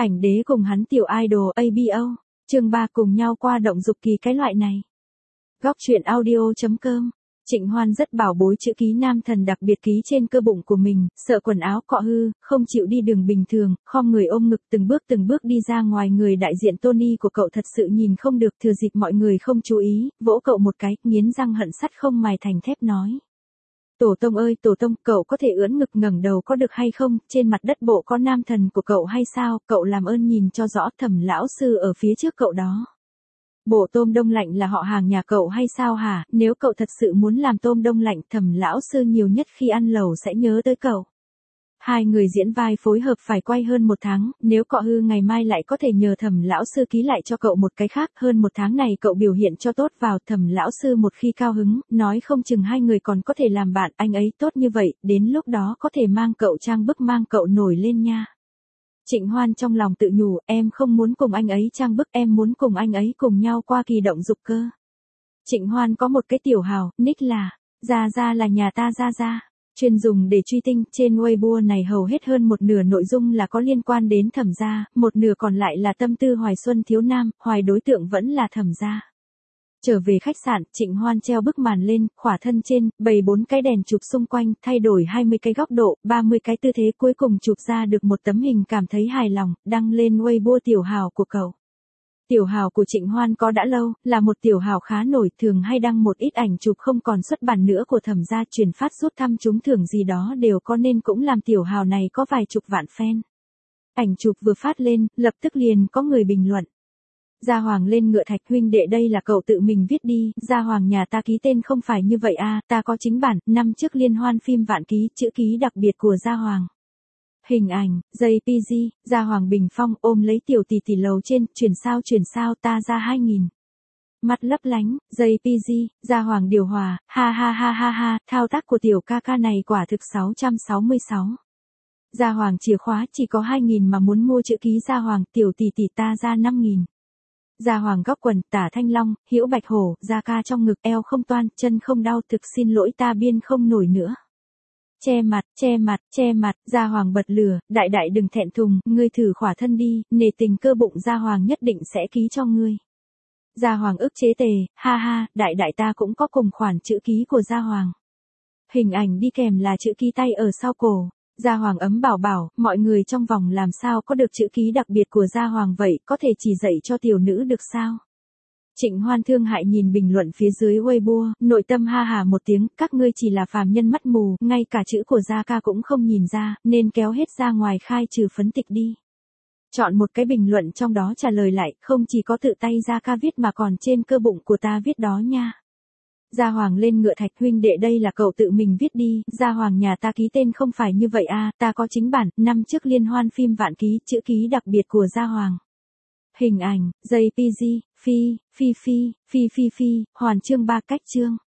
Ảnh đế cùng hắn tiểu idol ABO. Chương 3 cùng nhau qua động dục kỳ cái loại này. Góc truyện audio.com. Trịnh Hoan rất bảo bối chữ ký nam thần đặc biệt ký trên cơ bụng của mình, sợ quần áo cọ hư, không chịu đi đường bình thường, khom người ôm ngực từng bước đi ra ngoài. Người đại diện Tony của cậu thật sự nhìn không được, thừa dịp mọi người không chú ý, vỗ cậu một cái, nghiến răng hận sắt không mài thành thép nói. Tổ tông ơi tổ tông, cậu có thể ưỡn ngực ngẩng đầu có được hay không, trên mặt đất bộ có nam thần của cậu hay sao, cậu làm ơn nhìn cho rõ, Thẩm lão sư ở phía trước cậu đó. Bộ tôm đông lạnh là họ hàng nhà cậu hay sao hả, nếu cậu thật sự muốn làm tôm đông lạnh, Thẩm lão sư nhiều nhất khi ăn lẩu sẽ nhớ tới cậu. Hai người diễn vai phối hợp phải quay hơn 1 tháng, nếu cọ hư ngày mai lại có thể nhờ Thẩm lão sư ký lại cho cậu một cái khác, hơn 1 tháng này cậu biểu hiện cho tốt vào, Thẩm lão sư một khi cao hứng, nói không chừng hai người còn có thể làm bạn, anh ấy tốt như vậy, đến lúc đó có thể mang cậu trang bức mang cậu nổi lên nha. Trịnh Hoan trong lòng tự nhủ, em không muốn cùng anh ấy trang bức, em muốn cùng anh ấy cùng nhau qua kỳ động dục cơ. Trịnh Hoan có một cái tiểu hào, nick là, Gia là nhà ta Gia. Chuyên dùng để truy tinh, trên Weibo này hầu hết hơn một nửa nội dung là có liên quan đến Thẩm gia, một nửa còn lại là tâm tư hoài xuân thiếu nam, hoài đối tượng vẫn là Thẩm gia. Trở về khách sạn, Trịnh Hoan treo bức màn lên, khỏa thân trên, bày 4 cái đèn chụp xung quanh, thay đổi 20 cái góc độ, 30 cái tư thế, cuối cùng chụp ra được một tấm hình cảm thấy hài lòng, đăng lên Weibo tiểu hào của cậu. Tiểu hào của Trịnh Hoan có đã lâu, là một tiểu hào khá nổi, thường hay đăng một ít ảnh chụp không còn xuất bản nữa của Thẩm gia, truyền phát rút thăm trúng thưởng gì đó đều có, nên cũng làm tiểu hào này có vài chục vạn fan. Ảnh chụp vừa phát lên, lập tức liền có người bình luận. Gia Hoàng lên ngựa thạch, huynh đệ đây là cậu tự mình viết đi, Gia Hoàng nhà ta ký tên không phải như vậy à, ta có chính bản, năm trước liên hoan phim vạn ký, chữ ký đặc biệt của Gia Hoàng. Hình ảnh, JPG, Gia Hoàng bình phong ôm lấy tiểu tỷ tỷ lầu trên, chuyển sao ta ra 2000. Mắt lấp lánh, JPG, Gia Hoàng điều hòa, ha, thao tác của tiểu ca ca này quả thực 666. Gia Hoàng chìa khóa chỉ có 2000 mà muốn mua chữ ký Gia Hoàng, tiểu tỷ tỷ ta ra 5000. Gia Hoàng góc quần, tả thanh long, hữu bạch hổ, Gia ca trong ngực, eo không toan, chân không đau, thực xin lỗi ta biên không nổi nữa. Che mặt, Gia Hoàng bật lửa, đại đừng thẹn thùng, ngươi thử khỏa thân đi, nể tình cơ bụng Gia Hoàng nhất định sẽ ký cho ngươi. Gia Hoàng ức chế tề, ha, đại ta cũng có cùng khoản chữ ký của Gia Hoàng. Hình ảnh đi kèm là chữ ký tay ở sau cổ. Gia Hoàng ấm bảo, mọi người trong vòng làm sao có được chữ ký đặc biệt của Gia Hoàng vậy, có thể chỉ dạy cho tiểu nữ được sao? Trịnh Hoan thương hại nhìn bình luận phía dưới Weibo, nội tâm ha hà một tiếng, các ngươi chỉ là phàm nhân mắt mù, ngay cả chữ của Gia ca cũng không nhìn ra, nên kéo hết ra ngoài khai trừ phấn tịch đi. Chọn một cái bình luận trong đó trả lời lại, không chỉ có tự tay Gia ca viết mà còn trên cơ bụng của ta viết đó nha. Gia Hoàng lên ngựa thạch, huynh đệ đây là cậu tự mình viết đi, Gia Hoàng nhà ta ký tên không phải như vậy à, ta có chính bản, năm trước liên hoan phim vạn ký, chữ ký đặc biệt của Gia Hoàng. Hình ảnh, JPG, Phi, hoàn chương 3 cách chương.